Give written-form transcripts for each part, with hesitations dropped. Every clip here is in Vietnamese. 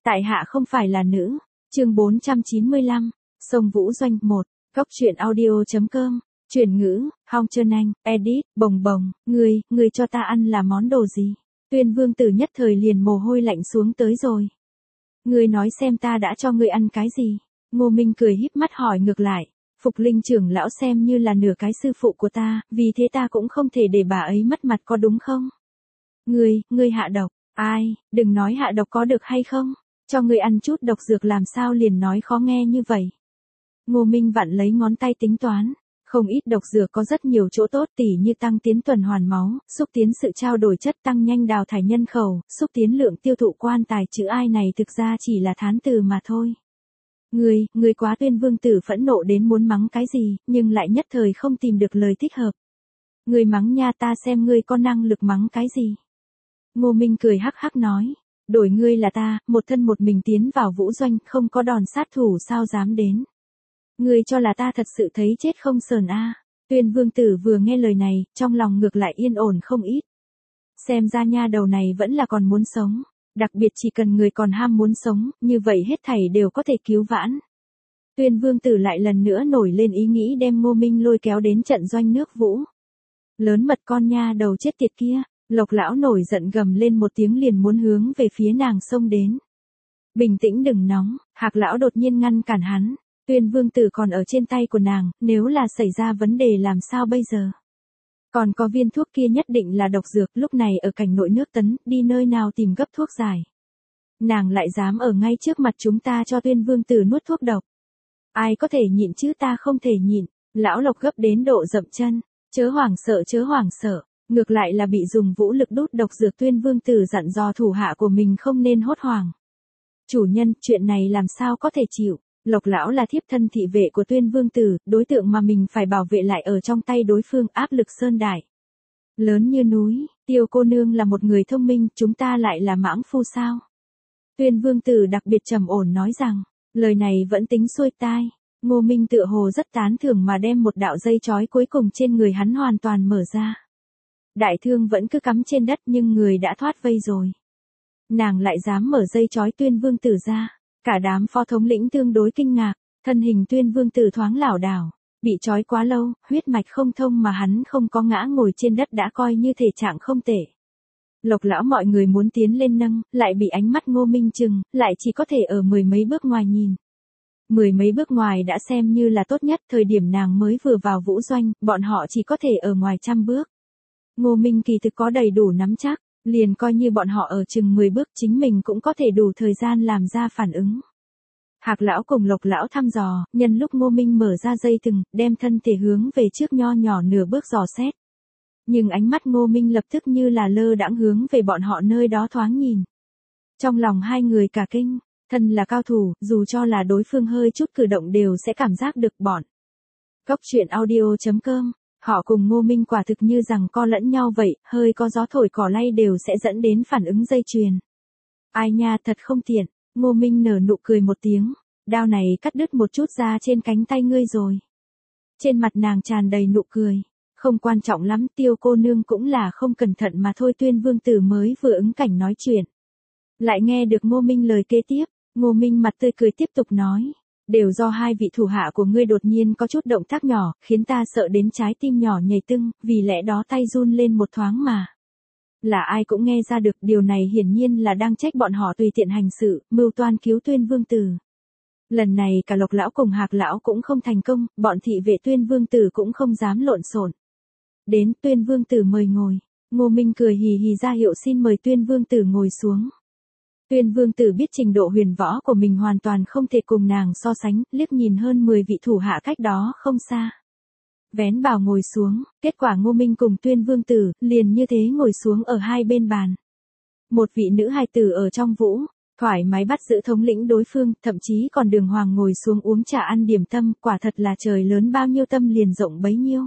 Tại hạ không phải là nữ. Chương 495. Sông Vũ Doanh 1. Góc truyện audio.com. Chuyển ngữ, Hong Trơn Anh, edit, bồng bồng, người cho ta ăn là món đồ gì? Tuyên Vương Tử nhất thời liền mồ hôi lạnh xuống tới rồi. Ngươi nói xem ta đã cho ngươi ăn cái gì? Ngô Minh cười híp mắt hỏi ngược lại. Phục Linh trưởng lão xem như là nửa cái sư phụ của ta, vì thế ta cũng không thể để bà ấy mất mặt có đúng không? Ngươi hạ độc, ai, đừng nói hạ độc có được hay không? Cho ngươi ăn chút độc dược làm sao liền nói khó nghe như vậy? Ngô Minh vặn lấy ngón tay tính toán. Không ít độc dược có rất nhiều chỗ tốt tỉ như tăng tiến tuần hoàn máu, xúc tiến sự trao đổi chất, tăng nhanh đào thải nhân khẩu, xúc tiến lượng tiêu thụ quan tài, chữ ai này thực ra chỉ là thán từ mà thôi. Ngươi quá. Tuyên Vương Tử phẫn nộ đến muốn mắng cái gì, nhưng lại nhất thời không tìm được lời thích hợp. Ngươi mắng nha, ta xem ngươi có năng lực mắng cái gì. Ngô Minh cười hắc hắc nói, đổi ngươi là ta, một thân một mình tiến vào Vũ Doanh, không có đòn sát thủ sao dám đến. Ngươi cho là ta thật sự thấy chết không sờn a? Tuyên Vương Tử vừa nghe lời này, trong lòng ngược lại yên ổn không ít. Xem ra nha đầu này vẫn là còn muốn sống, đặc biệt chỉ cần người còn ham muốn sống, như vậy hết thảy đều có thể cứu vãn. Tuyên Vương Tử lại lần nữa nổi lên ý nghĩ đem Ngô Minh lôi kéo đến trận doanh nước Vũ. Lớn mật con nha đầu chết tiệt kia, Lộc lão nổi giận gầm lên một tiếng liền muốn hướng về phía nàng xông đến. Bình tĩnh đừng nóng, Hạc lão đột nhiên ngăn cản hắn. Tuyên Vương Tử còn ở trên tay của nàng, nếu là xảy ra vấn đề làm sao bây giờ? Còn có viên thuốc kia nhất định là độc dược, lúc này ở cảnh nội nước Tấn, đi nơi nào tìm gấp thuốc giải. Nàng lại dám ở ngay trước mặt chúng ta cho Tuyên Vương Tử nuốt thuốc độc. Ai có thể nhịn chứ, ta không thể nhịn. Lão Lộc gấp đến độ dậm chân, chớ hoảng sợ, ngược lại là bị dùng vũ lực đốt độc dược. Tuyên Vương Tử dặn dò thủ hạ của mình không nên hốt hoảng. Chủ nhân, chuyện này làm sao có thể chịu? Lộc lão là thiếp thân thị vệ của Tuyên Vương Tử, đối tượng mà mình phải bảo vệ lại ở trong tay đối phương, áp lực sơn đại. Lớn như núi, Tiêu cô nương là một người thông minh, chúng ta lại là mãng phu sao? Tuyên Vương Tử đặc biệt trầm ổn nói rằng, lời này vẫn tính xuôi tai. Ngô Minh tựa hồ rất tán thưởng mà đem một đạo dây chói cuối cùng trên người hắn hoàn toàn mở ra. Đại thương vẫn cứ cắm trên đất nhưng người đã thoát vây rồi. Nàng lại dám mở dây chói Tuyên Vương Tử ra. Cả đám phó thống lĩnh tương đối kinh ngạc, thân hình Tuyên Vương Tử thoáng lảo đảo, bị trói quá lâu, huyết mạch không thông mà hắn không có ngã ngồi trên đất đã coi như thể trạng không tệ. Lộc lão mọi người muốn tiến lên nâng, lại bị ánh mắt Ngô Minh chừng, lại chỉ có thể ở mười mấy bước ngoài nhìn. Mười mấy bước ngoài đã xem như là tốt nhất, thời điểm nàng mới vừa vào Vũ Doanh, bọn họ chỉ có thể ở ngoài 100 bước. Ngô Minh kỳ thực có đầy đủ nắm chắc. Liền coi như bọn họ ở chừng 10 bước chính mình cũng có thể đủ thời gian làm ra phản ứng. Hạc lão cùng Lộc lão thăm dò, nhân lúc Ngô Minh mở ra dây thừng, đem thân thể hướng về trước nho nhỏ nửa bước dò xét. Nhưng ánh mắt Ngô Minh lập tức như là lơ đãng hướng về bọn họ nơi đó thoáng nhìn. Trong lòng hai người cả kinh, thân là cao thủ, dù cho là đối phương hơi chút cử động đều sẽ cảm giác được bọn. Góc truyện audio.com. Họ cùng Ngô Minh quả thực như rằng co lẫn nhau vậy, hơi có gió thổi cỏ lay đều sẽ dẫn đến phản ứng dây chuyền. Ai nha, thật không tiện. Ngô Minh nở nụ cười một tiếng, đao này cắt đứt một chút da trên cánh tay ngươi rồi. Trên mặt nàng tràn đầy nụ cười, không quan trọng lắm, Tiêu cô nương cũng là không cẩn thận mà thôi. Tuyên Vương Tử mới vừa ứng cảnh nói chuyện, lại nghe được Ngô Minh lời kế tiếp. Ngô Minh mặt tươi cười tiếp tục nói. Đều do hai vị thủ hạ của ngươi đột nhiên có chút động tác nhỏ, khiến ta sợ đến trái tim nhỏ nhảy tưng, vì lẽ đó tay run lên một thoáng mà. Là ai cũng nghe ra được, điều này hiển nhiên là đang trách bọn họ tùy tiện hành sự, mưu toan cứu Tuyên Vương Tử. Lần này cả Lộc lão cùng Hạc lão cũng không thành công, bọn thị vệ Tuyên Vương Tử cũng không dám lộn xộn. Đến, Tuyên Vương Tử mời ngồi. Ngô Minh cười hì hì ra hiệu xin mời Tuyên Vương Tử ngồi xuống. Tuyên Vương Tử biết trình độ huyền võ của mình hoàn toàn không thể cùng nàng so sánh, liếc nhìn hơn 10 vị thủ hạ cách đó không xa. Vén bào ngồi xuống, kết quả Ngô Minh cùng Tuyên Vương Tử liền như thế ngồi xuống ở hai bên bàn. Một vị nữ hài tử ở trong Vũ, thoải mái bắt giữ thống lĩnh đối phương, thậm chí còn đường hoàng ngồi xuống uống trà ăn điểm tâm, quả thật là trời lớn bao nhiêu tâm liền rộng bấy nhiêu.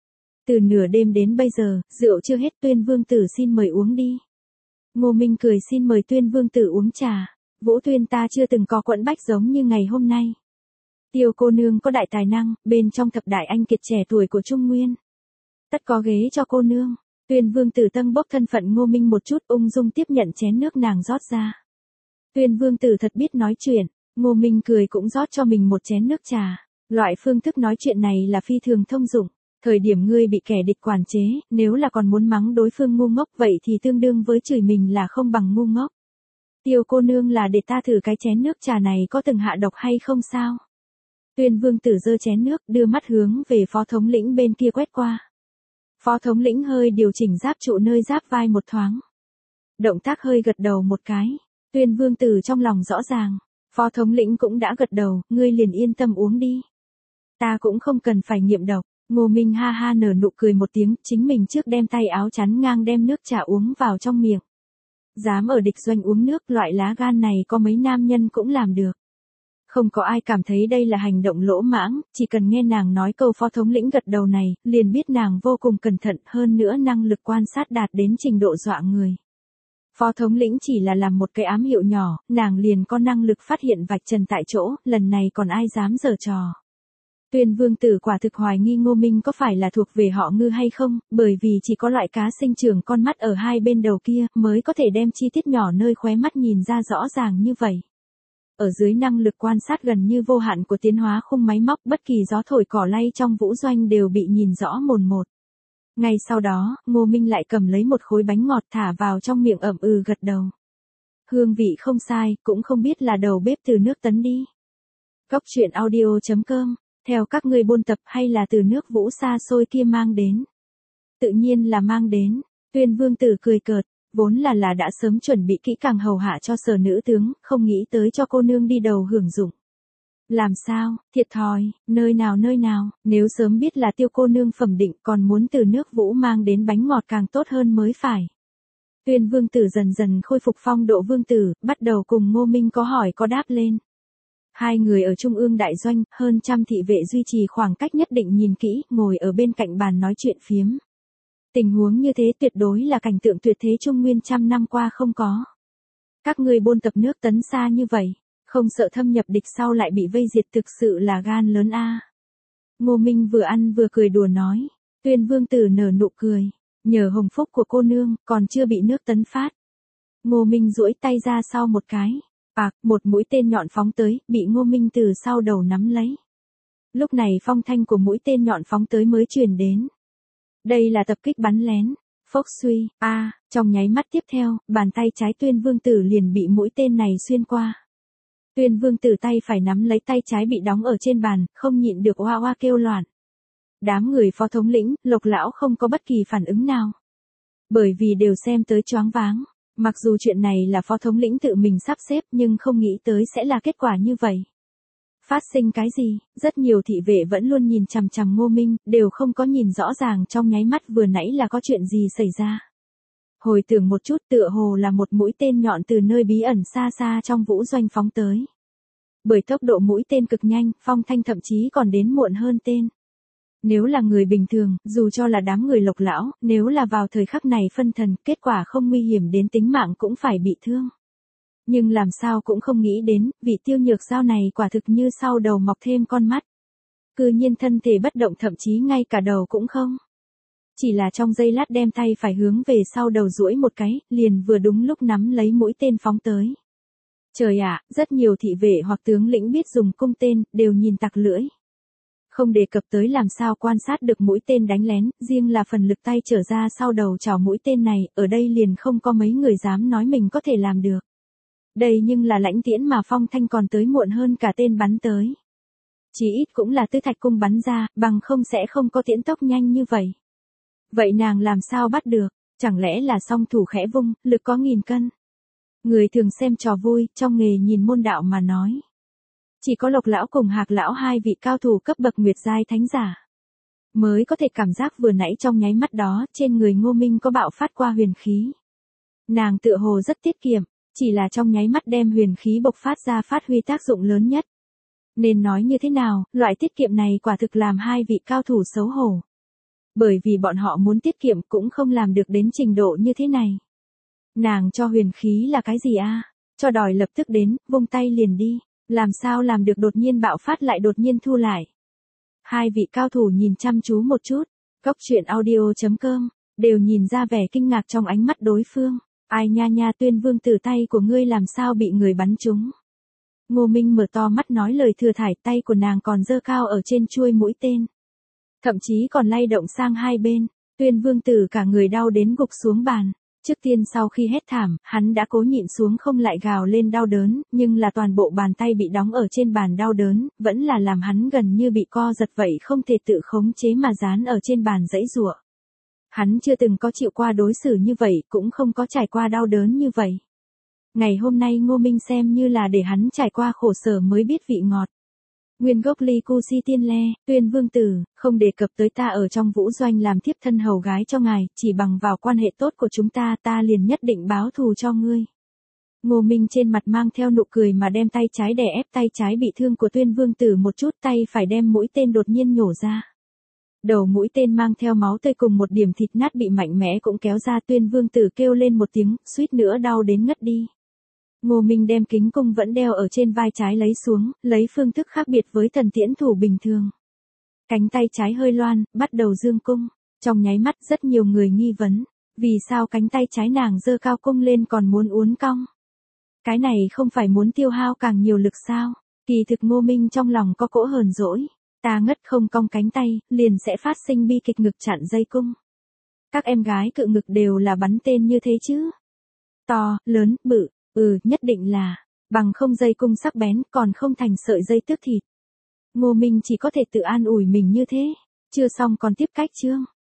Từ nửa đêm đến bây giờ, rượu chưa hết, Tuyên Vương Tử xin mời uống đi. Ngô Minh cười xin mời Tuyên Vương Tử uống trà. Vũ Tuyên ta chưa từng có quẫn bách giống như ngày hôm nay. Tiêu cô nương có đại tài năng, bên trong thập đại anh kiệt trẻ tuổi của Trung Nguyên. Tất có ghế cho cô nương. Tuyên Vương Tử tâng bốc thân phận Ngô Minh một chút, ung dung tiếp nhận chén nước nàng rót ra. Tuyên Vương Tử thật biết nói chuyện, Ngô Minh cười cũng rót cho mình một chén nước trà. Loại phương thức nói chuyện này là phi thường thông dụng. Thời điểm ngươi bị kẻ địch quản chế, nếu là còn muốn mắng đối phương ngu ngốc vậy thì tương đương với chửi mình là không bằng ngu ngốc. Tiêu cô nương là để ta thử cái chén nước trà này có từng hạ độc hay không sao? Tuyên Vương Tử giơ chén nước đưa mắt hướng về phó thống lĩnh bên kia quét qua. Phó thống lĩnh hơi điều chỉnh giáp trụ nơi giáp vai một thoáng. Động tác hơi gật đầu một cái. Tuyên Vương Tử trong lòng rõ ràng. Phó thống lĩnh cũng đã gật đầu, ngươi liền yên tâm uống đi. Ta cũng không cần phải nghiệm độc. Ngô Minh ha ha nở nụ cười một tiếng, chính mình trước đem tay áo chắn ngang đem nước trà uống vào trong miệng. Dám ở địch doanh uống nước, loại lá gan này có mấy nam nhân cũng làm được. Không có ai cảm thấy đây là hành động lỗ mãng, chỉ cần nghe nàng nói câu phó thống lĩnh gật đầu này, liền biết nàng vô cùng cẩn thận, hơn nữa năng lực quan sát đạt đến trình độ dọa người. Phó thống lĩnh chỉ là làm một cái ám hiệu nhỏ, nàng liền có năng lực phát hiện vạch trần tại chỗ, lần này còn ai dám giở trò. Tuyên Vương Tử quả thực hoài nghi Ngô Minh có phải là thuộc về họ Ngư hay không, bởi vì chỉ có loại cá sinh trưởng con mắt ở hai bên đầu kia mới có thể đem chi tiết nhỏ nơi khóe mắt nhìn ra rõ ràng như vậy. Ở dưới năng lực quan sát gần như vô hạn của tiến hóa khung máy móc, bất kỳ gió thổi cỏ lay trong vũ doanh đều bị nhìn rõ mồn một. Ngay sau đó, Ngô Minh lại cầm lấy một khối bánh ngọt thả vào trong miệng ậm gật đầu. Hương vị không sai, cũng không biết là đầu bếp từ nước Tấn đi. Góc truyện audio.com, theo các ngươi buôn tập hay là từ nước Vũ xa xôi kia mang đến? Tự nhiên là mang đến. Tuyên Vương Tử cười cợt, vốn là đã sớm chuẩn bị kỹ càng hầu hạ cho Sở nữ tướng, không nghĩ tới cho cô nương đi đầu hưởng dụng. Làm sao, thiệt thòi, nơi nào, nếu sớm biết là Tiêu cô nương phẩm định còn muốn từ nước Vũ mang đến bánh ngọt càng tốt hơn mới phải. Tuyên Vương Tử dần dần khôi phục phong độ vương tử, bắt đầu cùng Ngô Minh có hỏi có đáp lên. Hai người ở trung ương đại doanh, hơn trăm thị vệ duy trì khoảng cách nhất định nhìn kỹ, ngồi ở bên cạnh bàn nói chuyện phiếm. Tình huống như thế tuyệt đối là cảnh tượng tuyệt thế Trung Nguyên trăm năm qua không có. Các ngươi buôn tập nước Tấn xa như vậy, không sợ thâm nhập địch sau lại bị vây diệt, thực sự là gan lớn a. Ngô Minh vừa ăn vừa cười đùa nói. Tuyên Vương Tử nở nụ cười, nhờ hồng phúc của cô nương, còn chưa bị nước Tấn phát. Ngô Minh duỗi tay ra sau một cái. Một mũi tên nhọn phóng tới, bị Ngô Minh từ sau đầu nắm lấy. Lúc này phong thanh của mũi tên nhọn phóng tới mới truyền đến. Đây là tập kích bắn lén. Phốc suy, trong nháy mắt tiếp theo, bàn tay trái Tuyên Vương Tử liền bị mũi tên này xuyên qua. Tuyên Vương Tử tay phải nắm lấy tay trái bị đóng ở trên bàn, không nhịn được oa oa kêu loạn. Đám người phó thống lĩnh, Lộc lão không có bất kỳ phản ứng nào. Bởi vì đều xem tới choáng váng. Mặc dù chuyện này là phó thống lĩnh tự mình sắp xếp nhưng không nghĩ tới sẽ là kết quả như vậy. Phát sinh cái gì, rất nhiều thị vệ vẫn luôn nhìn chằm chằm Ngô Minh, đều không có nhìn rõ ràng trong nháy mắt vừa nãy là có chuyện gì xảy ra. Hồi tưởng một chút, tựa hồ là một mũi tên nhọn từ nơi bí ẩn xa xa trong vũ doanh phóng tới. Bởi tốc độ mũi tên cực nhanh, phong thanh thậm chí còn đến muộn hơn tên. Nếu là người bình thường, dù cho là đám người Lộc lão, nếu là vào thời khắc này phân thần, kết quả không nguy hiểm đến tính mạng cũng phải bị thương. Nhưng làm sao cũng không nghĩ đến, vị Tiêu Nhược Giao này quả thực như sau đầu mọc thêm con mắt. Cư nhiên thân thể bất động, thậm chí ngay cả đầu cũng không. Chỉ là trong giây lát đem tay phải hướng về sau đầu duỗi một cái, liền vừa đúng lúc nắm lấy mũi tên phóng tới. Trời ạ, rất nhiều thị vệ hoặc tướng lĩnh biết dùng cung tên, đều nhìn tặc lưỡi. Không đề cập tới làm sao quan sát được mũi tên đánh lén, riêng là phần lực tay trở ra sau đầu chảo mũi tên này, ở đây liền không có mấy người dám nói mình có thể làm được. Đây nhưng là lãnh tiễn mà phong thanh còn tới muộn hơn cả tên bắn tới. Chỉ ít cũng là Tư Thạch cung bắn ra, bằng không sẽ không có tiễn tốc nhanh như vậy. Vậy nàng làm sao bắt được, chẳng lẽ là song thủ khẽ vung, lực có 1000 cân. Người thường xem trò vui, trong nghề nhìn môn đạo mà nói. Chỉ có Lộc lão cùng Hạc lão hai vị cao thủ cấp bậc nguyệt giai thánh giả mới có thể cảm giác vừa nãy trong nháy mắt đó, trên người Ngô Minh có bạo phát qua huyền khí. Nàng tựa hồ rất tiết kiệm, chỉ là trong nháy mắt đem huyền khí bộc phát ra phát huy tác dụng lớn nhất. Nên nói như thế nào, loại tiết kiệm này quả thực làm hai vị cao thủ xấu hổ. Bởi vì bọn họ muốn tiết kiệm cũng không làm được đến trình độ như thế này. Nàng cho huyền khí là cái gì a? Cho đòi lập tức đến, vung tay liền đi. Làm sao làm được đột nhiên bạo phát lại đột nhiên thu lại. Hai vị cao thủ nhìn chăm chú một chút, góc truyện audio.com, đều nhìn ra vẻ kinh ngạc trong ánh mắt đối phương. Ai nha nha, Tuyên Vương Tử, tay của ngươi làm sao bị người bắn trúng? Ngô Minh mở to mắt nói lời thừa thải, tay của nàng còn giơ cao ở trên chuôi mũi tên. Thậm chí còn lay động sang hai bên. Tuyên Vương Tử cả người đau đến gục xuống bàn. Trước tiên sau khi hét thảm, hắn đã cố nhịn xuống không lại gào lên đau đớn, nhưng là toàn bộ bàn tay bị đóng ở trên bàn đau đớn, vẫn là làm hắn gần như bị co giật vậy, không thể tự khống chế mà dán ở trên bàn giãy giụa. Hắn chưa từng có chịu qua đối xử như vậy, cũng không có trải qua đau đớn như vậy. Ngày hôm nay Ngô Minh xem như là để hắn trải qua khổ sở mới biết vị ngọt. Nguyên gốc ly cu si tiên le, Tuyên Vương Tử, không đề cập tới ta ở trong Vũ Doanh làm thiếp thân hầu gái cho ngài, chỉ bằng vào quan hệ tốt của chúng ta, ta liền nhất định báo thù cho ngươi. Ngô Minh trên mặt mang theo nụ cười mà đem tay trái đè ép tay trái bị thương của Tuyên Vương Tử một chút, tay phải đem mũi tên đột nhiên nhổ ra. Đầu mũi tên mang theo máu tươi cùng một điểm thịt nát bị mạnh mẽ cũng kéo ra. Tuyên Vương Tử kêu lên một tiếng, suýt nữa đau đến ngất đi. Ngô Minh đem kính cung vẫn đeo ở trên vai trái lấy xuống, lấy phương thức khác biệt với thần tiễn thủ bình thường. Cánh tay trái hơi loan, bắt đầu dương cung. Trong nháy mắt rất nhiều người nghi vấn, vì sao cánh tay trái nàng giơ cao cung lên còn muốn uốn cong? Cái này không phải muốn tiêu hao càng nhiều lực sao? Kỳ thực Ngô Minh trong lòng có cỗ hờn dỗi. Ta ngất không cong cánh tay, liền sẽ phát sinh bi kịch ngực chặn dây cung. Các em gái cự ngực đều là bắn tên như thế chứ? To, lớn, bự, nhất định là, bằng không dây cung sắc bén còn không thành sợi dây tước thịt. Ngô Minh chỉ có thể tự an ủi mình như thế. Chưa xong còn tiếp cách chương.